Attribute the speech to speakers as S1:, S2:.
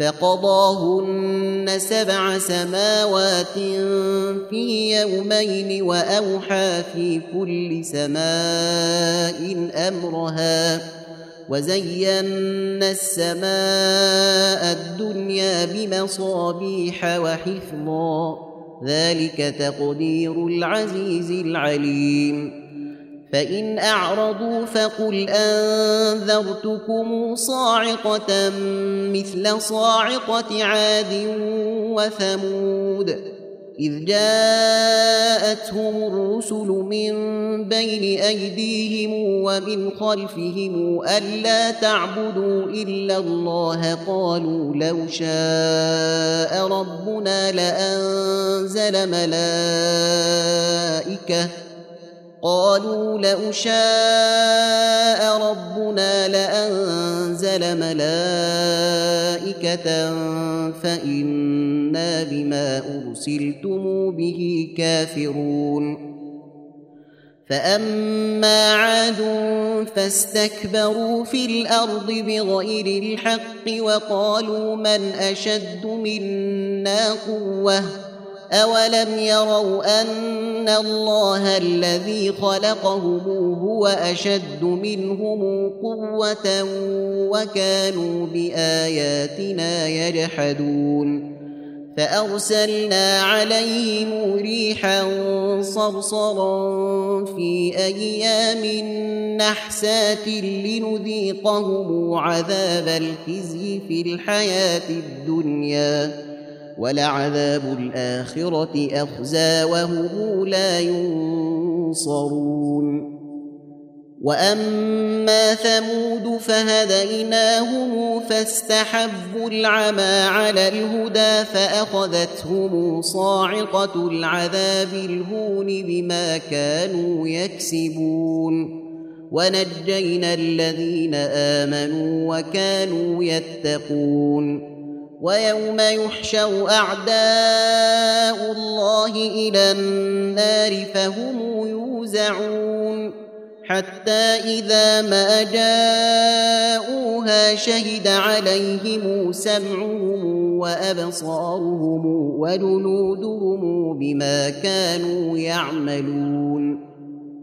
S1: فقضاهن 7 سماوات في يومين وأوحى في كل سماء أمرها وزينا السماء الدنيا بمصابيح وحفظا ذلك تقدير العزيز العليم فإن أعرضوا فقل أنذرتكم صاعقة مثل صاعقة عاد وثمود إذ جاءتهم الرسل من بين أيديهم ومن خلفهم ألا تعبدوا إلا الله قالوا لو شاء ربنا لأنزل ملائكة فإنا بما أرسلتم به كافرون فأما عاد فاستكبروا في الأرض بغير الحق وقالوا من أشد منا قوة أولم يروا أن الله الذي خلقهم هو أشد منهم قوة وكانوا بآياتنا يجحدون فأرسلنا عليهم ريحا صرصرا في أيام نحسات لنذيقهم عذاب الخزي في الحياة الدنيا ولعذاب الآخرة أخزى وهم لا ينصرون وأما ثمود فهديناهم فاستحبوا العمى على الهدى فأخذتهم صاعقة العذاب الهون بما كانوا يكسبون ونجينا الذين آمنوا وكانوا يتقون ويوم يحشر أعداء الله إلى النار فهم يوزعون حتى إذا ما جاءوها شهد عليهم سمعهم وأبصارهم وجلودهم بما كانوا يعملون